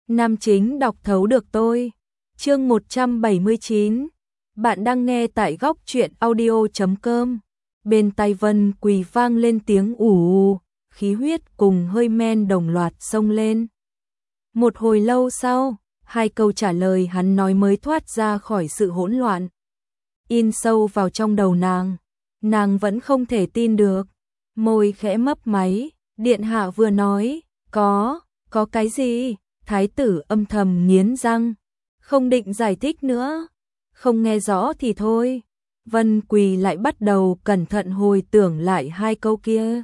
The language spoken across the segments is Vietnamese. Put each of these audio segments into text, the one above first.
Nam chính đọc thấu được tôi. Chương 179. Bạn đang nghe tại góc truyện audio.com. Bên tai Vân Quỳ vang lên tiếng ù ù, khí huyết cùng hơi men đồng loạt xông lên. Một hồi lâu sau, hai câu trả lời hắn nói mới thoát ra khỏi sự hỗn loạn. In sâu vào trong đầu nàng vẫn không thể tin được. Môi khẽ mấp máy, điện hạ vừa nói, có cái gì? Thái tử âm thầm nghiến răng, không định giải thích nữa, không nghe rõ thì thôi. Vân Quỳ lại bắt đầu cẩn thận hồi tưởng lại hai câu kia.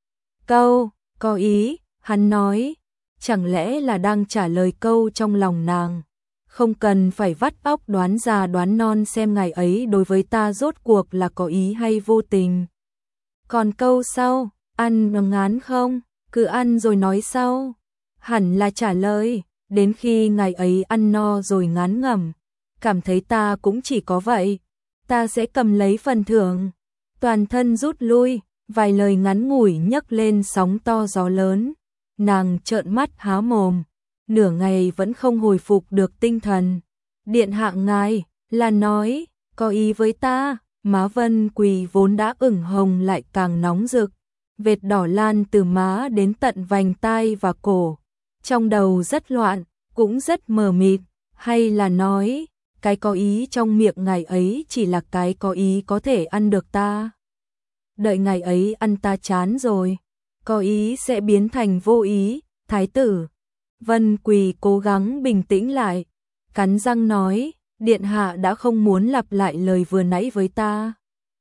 Câu, có ý, hắn nói, chẳng lẽ là đang trả lời câu trong lòng nàng. Không cần phải vắt óc đoán già đoán non xem ngày ấy đối với ta rốt cuộc là có ý hay vô tình. Còn câu sau, ăn ngán không, cứ ăn rồi nói sau. Hẳn là trả lời, đến khi ngày ấy ăn no rồi ngán ngẩm, cảm thấy ta cũng chỉ có vậy, ta sẽ cầm lấy phần thưởng. Toàn thân rút lui, vài lời ngắn ngủi nhấc lên sóng to gió lớn. Nàng trợn mắt há mồm, nửa ngày vẫn không hồi phục được tinh thần. Điện hạ ngài, là nói, có ý với ta. Má Vân Quỳ vốn đã ửng hồng lại càng nóng rực, vệt đỏ lan từ má đến tận vành tai và cổ. Trong đầu rất loạn, cũng rất mờ mịt, hay là nói, cái có ý trong miệng ngày ấy chỉ là cái có ý có thể ăn được ta. Đợi ngày ấy ăn ta chán rồi, có ý sẽ biến thành vô ý. Thái tử Vân Quỳ cố gắng bình tĩnh lại, cắn răng nói, điện hạ đã không muốn lặp lại lời vừa nãy với ta.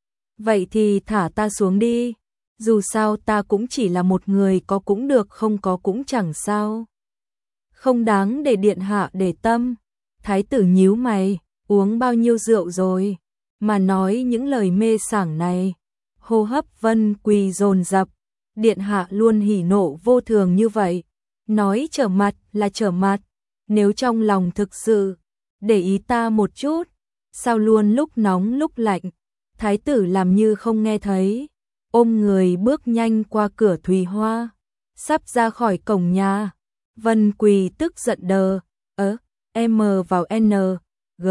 Vậy thì thả ta xuống đi, dù sao ta cũng chỉ là một người, có cũng được không có cũng chẳng sao. Không đáng để điện hạ để tâm. Thái tử nhíu mày, uống bao nhiêu rượu rồi mà nói những lời mê sảng này. Hô hấp Vân Quỳ dồn dập, điện hạ luôn hỉ nộ vô thường như vậy, nói trở mặt là trở mặt, nếu trong lòng thực sự để ý ta một chút, sao luôn lúc nóng lúc lạnh. Thái tử làm như không nghe thấy, ôm người bước nhanh qua cửa Thùy Hoa, sắp ra khỏi cổng nhà. Vân Quỳ tức giận đờ, M vào N, G,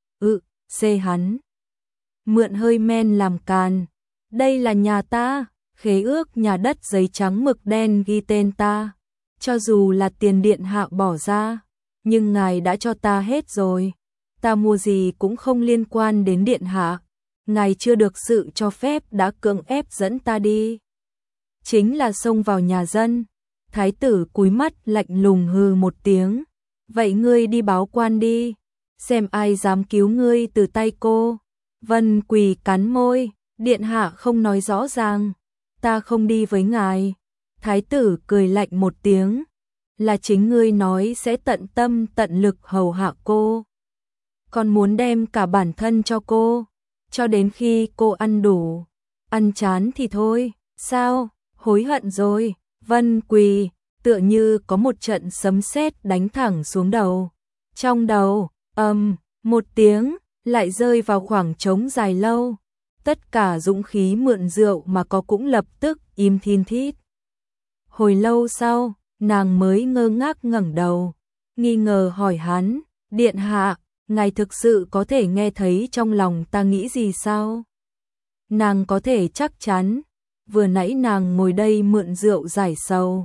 C hắn. Mượn hơi men làm càn, đây là nhà ta, khế ước nhà đất giấy trắng mực đen ghi tên ta, cho dù là tiền điện hạ bỏ ra, nhưng ngài đã cho ta hết rồi, ta mua gì cũng không liên quan đến điện hạ, ngài chưa được sự cho phép đã cưỡng ép dẫn ta đi. Chính là xông vào nhà dân. Thái tử cúi mắt lạnh lùng hừ một tiếng, vậy ngươi đi báo quan đi, xem ai dám cứu ngươi từ tay cô. Vân Quỳ cắn môi, điện hạ không nói rõ ràng, ta không đi với ngài. Thái tử cười lạnh một tiếng, là chính ngươi nói sẽ tận tâm tận lực hầu hạ cô, còn muốn đem cả bản thân cho cô, cho đến khi cô ăn đủ, ăn chán thì thôi. Sao, hối hận rồi? Vân Quỳ tựa như có một trận sấm sét đánh thẳng xuống đầu. Trong đầu, một tiếng, lại rơi vào khoảng trống dài lâu. Tất cả dũng khí mượn rượu mà có cũng lập tức im thin thít. Hồi lâu sau, nàng mới ngơ ngác ngẩng đầu, nghi ngờ hỏi hắn, điện hạ, ngài thực sự có thể nghe thấy trong lòng ta nghĩ gì sao? Nàng có thể chắc chắn, vừa nãy nàng ngồi đây mượn rượu giải sầu,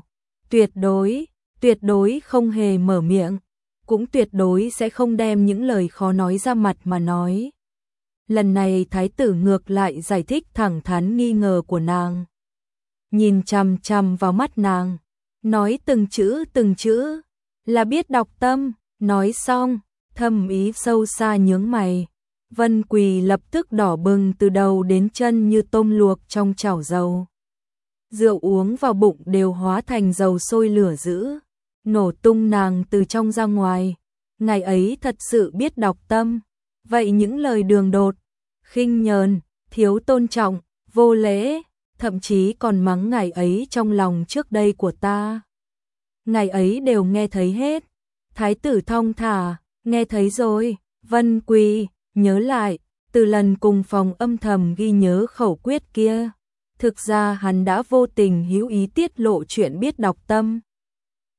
tuyệt đối không hề mở miệng, cũng tuyệt đối sẽ không đem những lời khó nói ra mặt mà nói. Lần này thái tử ngược lại giải thích thẳng thắn nghi ngờ của nàng, nhìn chằm chằm vào mắt nàng, nói từng chữ, là biết đọc tâm. Nói xong, thâm ý sâu xa nhướng mày. Vân Quỳ lập tức đỏ bừng từ đầu đến chân như tôm luộc trong chảo dầu. Rượu uống vào bụng đều hóa thành dầu sôi lửa dữ, nổ tung nàng từ trong ra ngoài. Ngày ấy thật sự biết đọc tâm, vậy những lời đường đột, khinh nhờn, thiếu tôn trọng, vô lễ, thậm chí còn mắng ngày ấy trong lòng trước đây của ta, ngày ấy đều nghe thấy hết. Thái tử thong thả, nghe thấy rồi. Vân Quỳ nhớ lại, từ lần cùng phòng âm thầm ghi nhớ khẩu quyết kia, thực ra hắn đã vô tình hữu ý tiết lộ chuyện biết đọc tâm.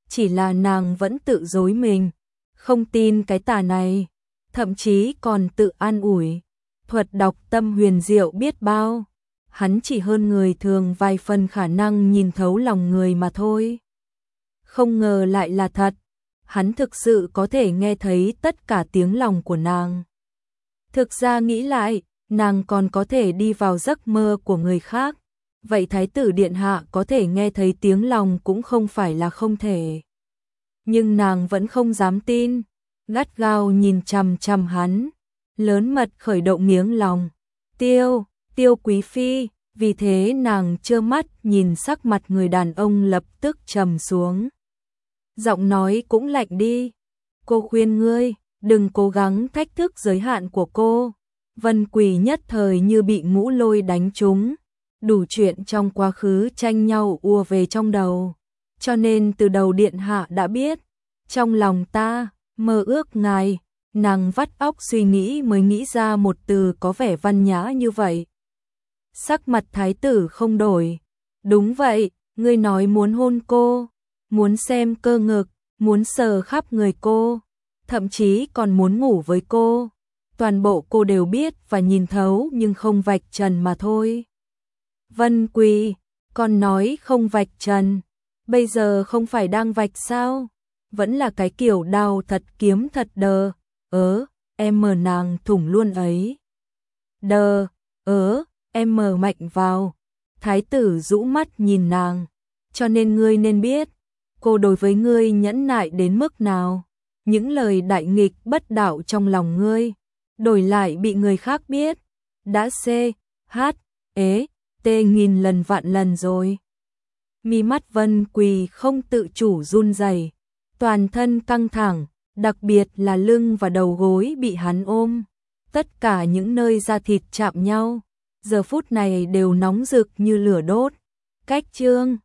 chỉ là nàng vẫn tự dối mình, không tin cái tà này, thậm chí còn tự an ủi, thuật đọc tâm huyền diệu biết bao, hắn chỉ hơn người thường vài phần khả năng nhìn thấu lòng người mà thôi. Không ngờ lại là thật, hắn thực sự có thể nghe thấy tất cả tiếng lòng của nàng. Thực ra nghĩ lại, nàng còn có thể đi vào giấc mơ của người khác, vậy thái tử điện hạ có thể nghe thấy tiếng lòng cũng không phải là không thể. Nhưng nàng vẫn không dám tin, gắt gao nhìn chằm chằm hắn, lớn mật khởi động miếng lòng. Tiêu quý phi, vì thế nàng trơ mắt nhìn sắc mặt người đàn ông lập tức trầm xuống. Giọng nói cũng lạnh đi, cô khuyên ngươi, đừng cố gắng thách thức giới hạn của cô. Vân Quỳ nhất thời như bị ngũ lôi đánh trúng, đủ chuyện trong quá khứ tranh nhau ùa về trong đầu. Cho nên từ đầu điện hạ đã biết, trong lòng ta, mơ ước ngài, nàng vắt óc suy nghĩ mới nghĩ ra một từ có vẻ văn nhã như vậy. Sắc mặt thái tử không đổi, đúng vậy, ngươi nói muốn hôn cô, muốn xem cơ ngực, muốn sờ khắp người cô, thậm chí còn muốn ngủ với cô. Toàn bộ cô đều biết và nhìn thấu nhưng không vạch trần mà thôi. Vân Quỳ, con nói không vạch trần, bây giờ không phải đang vạch sao? Vẫn là cái kiểu đào thật kiếm thật đờ, em mở nàng thủng luôn ấy. Đờ, em mở mạnh vào. Thái tử rũ mắt nhìn nàng, cho nên ngươi nên biết, cô đối với ngươi nhẫn nại đến mức nào. Những lời đại nghịch bất đạo trong lòng ngươi, đổi lại bị người khác biết, đã nghìn lần vạn lần rồi. Mi mắt Vân Quỳ không tự chủ run rẩy, toàn thân căng thẳng, đặc biệt là lưng và đầu gối bị hắn ôm. Tất cả những nơi da thịt chạm nhau, giờ phút này đều nóng rực như lửa đốt. Cách chương